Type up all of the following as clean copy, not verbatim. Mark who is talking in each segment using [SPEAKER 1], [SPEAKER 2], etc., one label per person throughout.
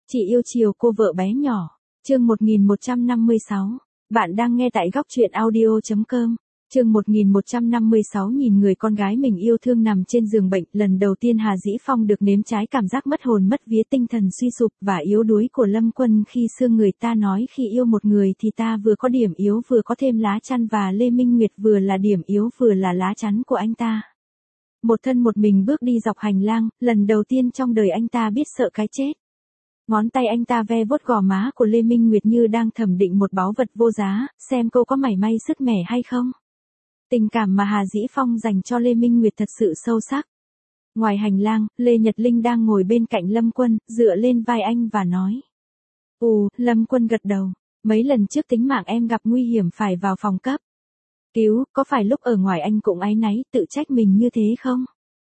[SPEAKER 1] Chị yêu chiều cô vợ bé nhỏ. Chương 1156. Bạn đang nghe tại góc truyện audio.com. Chương 1156 nhìn người con gái mình yêu thương nằm trên giường bệnh, lần đầu tiên Hà Dĩ Phong được nếm trái cảm giác mất hồn mất vía, tinh thần suy sụp và yếu đuối của Lâm Quân khi xưa người ta nói khi yêu một người thì ta vừa có điểm yếu vừa có thêm lá chắn, và Lê Minh Nguyệt vừa là điểm yếu vừa là lá chắn của anh ta. Một thân một mình bước đi dọc hành lang, lần đầu tiên trong đời anh ta biết sợ cái chết. Ngón tay anh ta ve vuốt gò má của Lê Minh Nguyệt như đang thẩm định một báu vật vô giá, xem cô có mảy may sứt mẻ hay không. Tình cảm mà Hà Dĩ Phong dành cho Lê Minh Nguyệt thật sự sâu sắc. Ngoài hành lang, Lê Nhật Linh đang ngồi bên cạnh Lâm Quân, dựa lên vai anh và nói. Lâm Quân gật đầu. Mấy lần trước tính mạng em gặp nguy hiểm phải vào phòng cấp cứu, có phải lúc ở ngoài anh cũng áy náy, tự trách mình như thế không?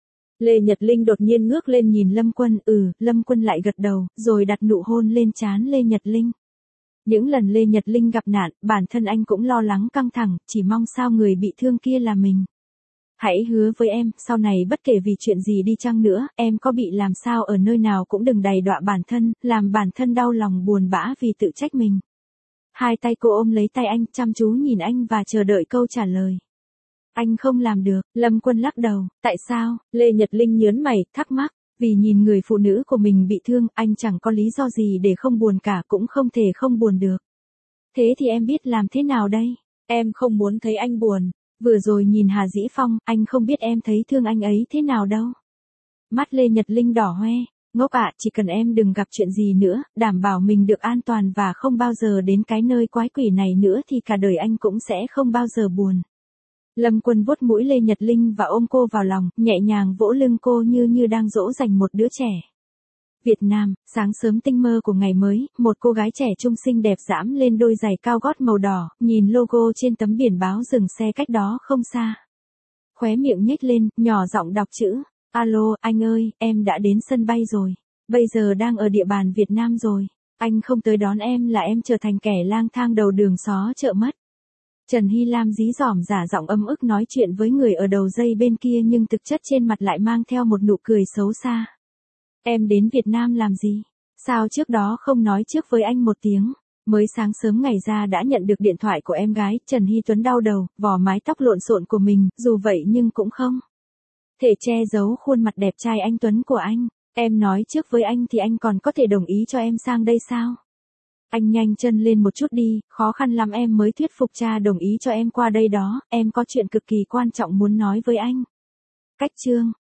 [SPEAKER 1] Lê Nhật Linh đột nhiên ngước lên nhìn Lâm Quân, Lâm Quân lại gật đầu, rồi đặt nụ hôn lên trán Lê Nhật Linh. Những lần Lê Nhật Linh gặp nạn, bản thân anh cũng lo lắng căng thẳng, chỉ mong sao người bị thương kia là mình. Hãy hứa với em, sau này bất kể vì chuyện gì đi chăng nữa, em có bị làm sao ở nơi nào cũng đừng đày đọa bản thân, làm bản thân đau lòng buồn bã vì tự trách mình. Hai tay cô ôm lấy tay anh, chăm chú nhìn anh và chờ đợi câu trả lời. Anh không làm được, Lâm Quân lắc đầu. Tại sao? Lê Nhật Linh nhớn mày, thắc mắc. Vì nhìn người phụ nữ của mình bị thương, anh chẳng có lý do gì để không buồn cả, cũng không thể không buồn được. Thế thì em biết làm thế nào đây? Em không muốn thấy anh buồn. Vừa rồi nhìn Hà Dĩ Phong, anh không biết em thấy thương anh ấy thế nào đâu. Mắt Lê Nhật Linh đỏ hoe. Ngốc ạ, chỉ cần em đừng gặp chuyện gì nữa, đảm bảo mình được an toàn và không bao giờ đến cái nơi quái quỷ này nữa thì cả đời anh cũng sẽ không bao giờ buồn. Lâm Quân vuốt mũi Lê Nhật Linh và ôm cô vào lòng, nhẹ nhàng vỗ lưng cô như đang dỗ dành một đứa trẻ. Việt Nam, sáng sớm tinh mơ của ngày mới, một cô gái trẻ trung xinh đẹp dẫm lên đôi giày cao gót màu đỏ, nhìn logo trên tấm biển báo dừng xe cách đó không xa. Khóe miệng nhếch lên, nhỏ giọng đọc chữ. Alo, anh ơi, em đã đến sân bay rồi. Bây giờ đang ở địa bàn Việt Nam rồi. Anh không tới đón em là em trở thành kẻ lang thang đầu đường xó chợ mất. Trần Hy Lam dí dỏm giả giọng ấm ức nói chuyện với người ở đầu dây bên kia, nhưng thực chất trên mặt lại mang theo một nụ cười xấu xa. Em đến Việt Nam làm gì? Sao trước đó không nói trước với anh một tiếng? Mới sáng sớm ngày ra đã nhận được điện thoại của em gái. Trần Hy Tuấn đau đầu, vò mái tóc lộn xộn của mình, dù vậy nhưng cũng không thể che giấu khuôn mặt đẹp trai anh Tuấn của anh. Em nói trước với anh thì anh còn có thể đồng ý cho em sang đây sao? Anh nhanh chân lên một chút đi, khó khăn lắm em mới thuyết phục cha đồng ý cho em qua đây đó, em có chuyện cực kỳ quan trọng muốn nói với anh. Cách chương.